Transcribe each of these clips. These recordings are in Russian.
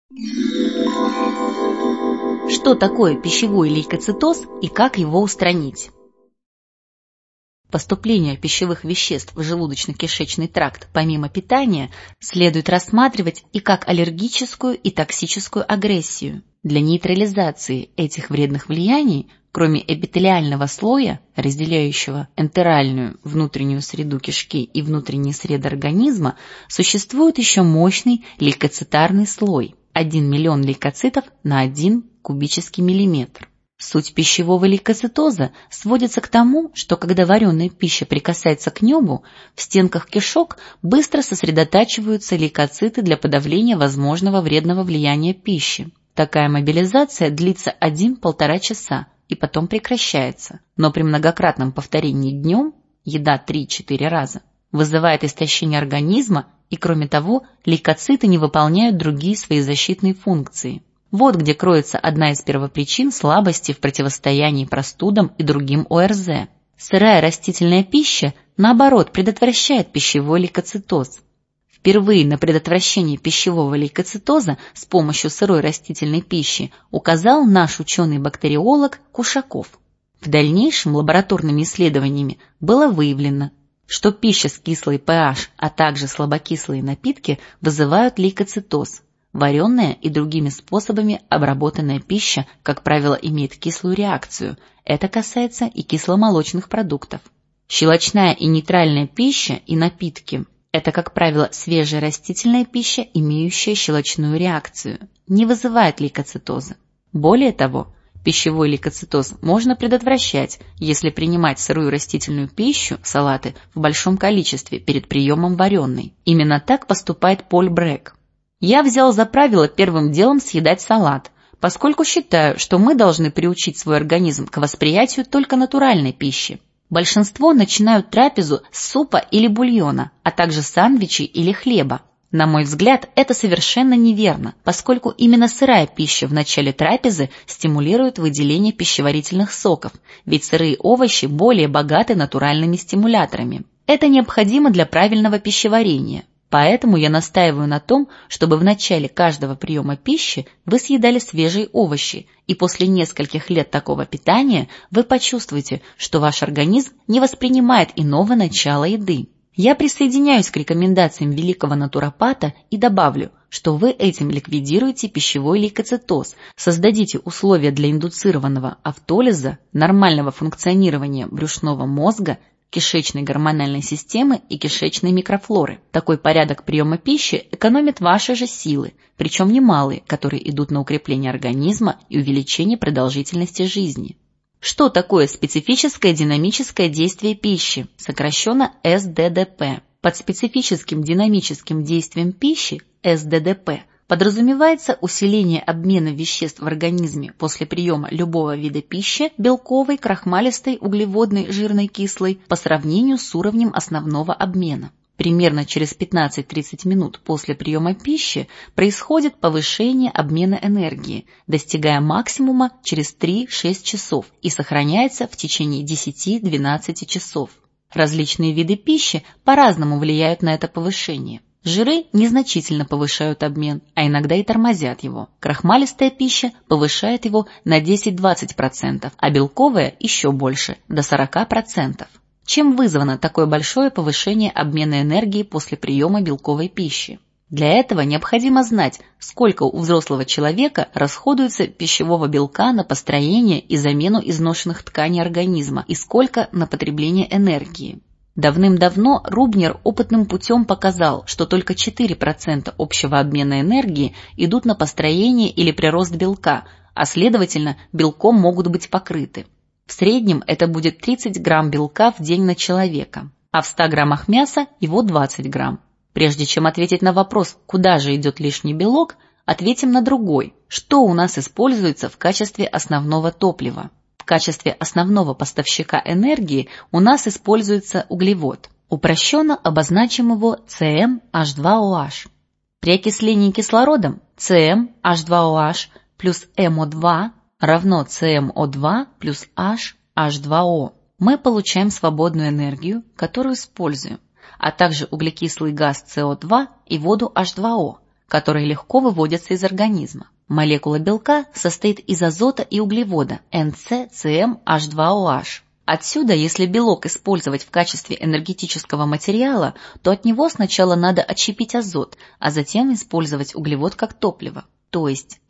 Что такое пищевой лейкоцитоз и как его устранить? Поступление пищевых веществ в желудочно-кишечный тракт помимо питания следует рассматривать и как аллергическую и токсическую агрессию. Для нейтрализации этих вредных влияний, кроме эпителиального слоя, разделяющего энтеральную внутреннюю среду кишки и внутренние среды организма, существует еще мощный лейкоцитарный слой – 1 миллион лейкоцитов на 1 кубический миллиметр. Суть пищевого лейкоцитоза сводится к тому, что когда вареная пища прикасается к небу, в стенках кишок быстро сосредотачиваются лейкоциты для подавления возможного вредного влияния пищи. Такая мобилизация длится 1–1,5 часа и потом прекращается, но при многократном повторении днем, еда 3–4 раза, вызывает истощение организма, и кроме того, лейкоциты не выполняют другие свои защитные функции. Вот где кроется одна из первопричин слабости в противостоянии простудам и другим ОРЗ. Сырая растительная пища, наоборот, предотвращает пищевой лейкоцитоз. Впервые на предотвращение пищевого лейкоцитоза с помощью сырой растительной пищи указал наш ученый-бактериолог Кушаков. В дальнейшем лабораторными исследованиями было выявлено, что пища с кислой pH, а также слабокислые напитки вызывают лейкоцитоз. Вареная и другими способами обработанная пища, как правило, имеет кислую реакцию. Это касается и кисломолочных продуктов. Щелочная и нейтральная пища и напитки – это, как правило, свежая растительная пища, имеющая щелочную реакцию, не вызывает лейкоцитоза. Более того, пищевой лейкоцитоз можно предотвращать, если принимать сырую растительную пищу, салаты, в большом количестве перед приемом вареной. Именно так поступает Поль Брек. Я взял за правило первым делом съедать салат, поскольку считаю, что мы должны приучить свой организм к восприятию только натуральной пищи. Большинство начинают трапезу с супа или бульона, а также сандвичей или хлеба. На мой взгляд, это совершенно неверно, поскольку именно сырая пища в начале трапезы стимулирует выделение пищеварительных соков, ведь сырые овощи более богаты натуральными стимуляторами. Это необходимо для правильного пищеварения. Поэтому я настаиваю на том, чтобы в начале каждого приема пищи вы съедали свежие овощи, и после нескольких лет такого питания вы почувствуете, что ваш организм не воспринимает иного начала еды. Я присоединяюсь к рекомендациям великого натуропата и добавлю, что вы этим ликвидируете пищевой лейкоцитоз, создадите условия для индуцированного автолиза, нормального функционирования брюшного мозга, кишечной гормональной системы и кишечной микрофлоры. Такой порядок приема пищи экономит ваши же силы, причем немалые, которые идут на укрепление организма и увеличение продолжительности жизни. Что такое специфическое динамическое действие пищи, сокращенно СДДП? Под специфическим динамическим действием пищи, СДДП, подразумевается усиление обмена веществ в организме после приема любого вида пищи, белковой, крахмалистой, углеводной, жирной, кислой, по сравнению с уровнем основного обмена. Примерно через 15–30 минут после приема пищи происходит повышение обмена энергии, достигая максимума через 3–6 часов и сохраняется в течение 10–12 часов. Различные виды пищи по-разному влияют на это повышение. Жиры незначительно повышают обмен, а иногда и тормозят его. Крахмалистая пища повышает его на 10–20%, а белковая еще больше, до 40%. Чем вызвано такое большое повышение обмена энергии после приема белковой пищи? Для этого необходимо знать, сколько у взрослого человека расходуется пищевого белка на построение и замену изношенных тканей организма и сколько на потребление энергии. Давным-давно Рубнер опытным путем показал, что только 4% общего обмена энергии идут на построение или прирост белка, а следовательно, белком могут быть покрыты. В среднем это будет 30 грамм белка в день на человека, а в 100 граммах мяса его 20 грамм. Прежде чем ответить на вопрос, куда же идет лишний белок, ответим на другой. Что у нас используется в качестве основного топлива? В качестве основного поставщика энергии у нас используется углевод. Упрощенно обозначим его CmH2OH. При окислении кислородом CmH2OH плюс MO2 равно CmO2 плюс H2O. Мы получаем свободную энергию, которую используем, а также углекислый газ CO2 и воду H2O, которые легко выводятся из организма. Молекула белка состоит из азота и углевода NCCmH2OH. Отсюда, если белок использовать в качестве энергетического материала, то от него сначала надо отщепить азот, а затем использовать углевод как топливо. То есть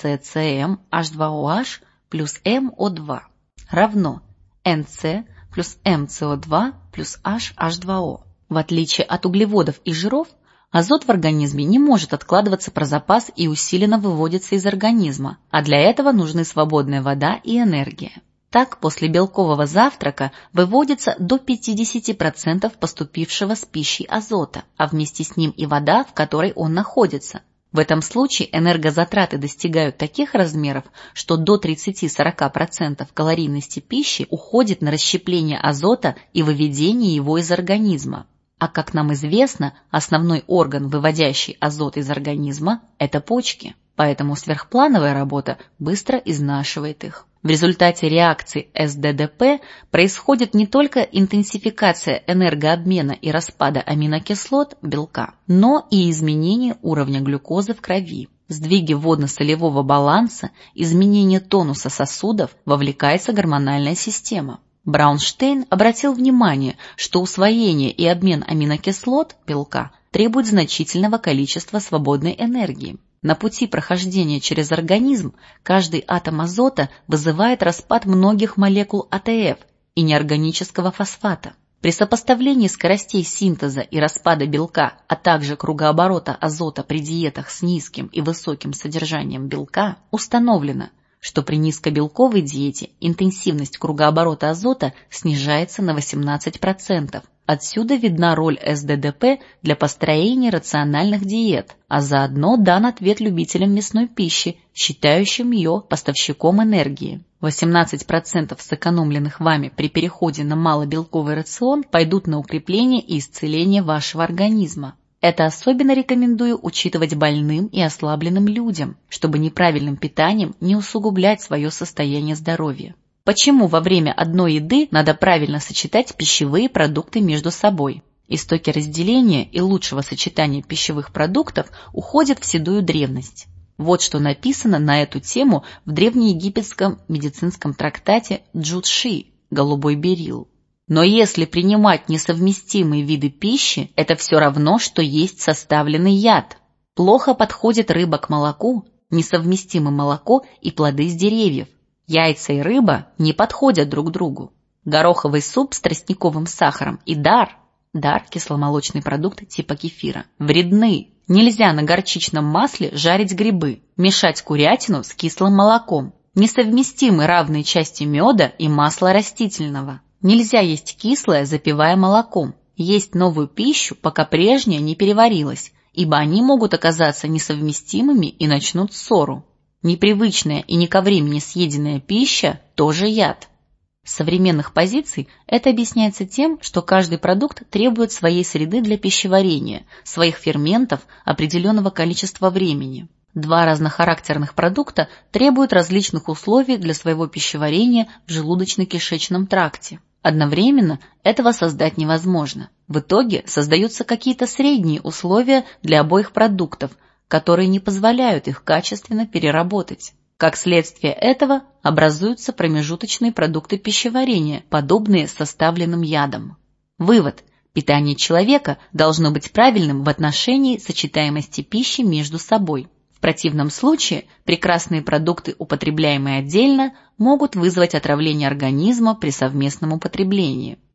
NCCmH2OH плюс MO2 равно NC плюс MCO2 плюс H2O. В отличие от углеводов и жиров, азот в организме не может откладываться про запас и усиленно выводится из организма, а для этого нужны свободная вода и энергия. Так, после белкового завтрака выводится до 50% поступившего с пищей азота, а вместе с ним и вода, в которой он находится. В этом случае энергозатраты достигают таких размеров, что до 30-40% калорийности пищи уходит на расщепление азота и выведение его из организма. А как нам известно, основной орган, выводящий азот из организма, это почки, поэтому сверхплановая работа быстро изнашивает их. В результате реакции СДДП происходит не только интенсификация энергообмена и распада аминокислот белка, но и изменение уровня глюкозы в крови. В сдвиге водно-солевого баланса, изменение тонуса сосудов вовлекается гормональная система. Браунштейн обратил внимание, что усвоение и обмен аминокислот белка требует значительного количества свободной энергии. На пути прохождения через организм каждый атом азота вызывает распад многих молекул АТФ и неорганического фосфата. При сопоставлении скоростей синтеза и распада белка, а также кругооборота азота при диетах с низким и высоким содержанием белка, установлено, что при низкобелковой диете интенсивность кругооборота азота снижается на 18%. Отсюда видна роль СДДП для построения рациональных диет, а заодно дан ответ любителям мясной пищи, считающим ее поставщиком энергии. 18% сэкономленных вами при переходе на малобелковый рацион пойдут на укрепление и исцеление вашего организма. Это особенно рекомендую учитывать больным и ослабленным людям, чтобы неправильным питанием не усугублять свое состояние здоровья. Почему во время одной еды надо правильно сочетать пищевые продукты между собой? Истоки разделения и лучшего сочетания пищевых продуктов уходят в седую древность. Вот что написано на эту тему в древнеегипетском медицинском трактате Джудши «Голубой берилл». Но если принимать несовместимые виды пищи, это все равно, что есть составленный яд. Плохо подходит рыба к молоку, несовместимо молоко и плоды с деревьев. Яйца и рыба не подходят друг другу. Гороховый суп с тростниковым сахаром и дар кисломолочный продукт типа кефира, вредны. Нельзя на горчичном масле жарить грибы, мешать курятину с кислым молоком. Несовместимы равные части меда и масла растительного. Нельзя есть кислое, запивая молоком. Есть новую пищу, пока прежняя не переварилась, ибо они могут оказаться несовместимыми и начнут ссору. Непривычная и не ко времени съеденная пища – тоже яд. С современных позиций это объясняется тем, что каждый продукт требует своей среды для пищеварения, своих ферментов, определенного количества времени. Два разнохарактерных продукта требуют различных условий для своего пищеварения в желудочно-кишечном тракте. Одновременно этого создать невозможно. В итоге создаются какие-то средние условия для обоих продуктов, которые не позволяют их качественно переработать. Как следствие этого образуются промежуточные продукты пищеварения, подобные составленным ядам. Вывод. Питание человека должно быть правильным в отношении сочетаемости пищи между собой. В противном случае прекрасные продукты, употребляемые отдельно, могут вызвать отравление организма при совместном употреблении.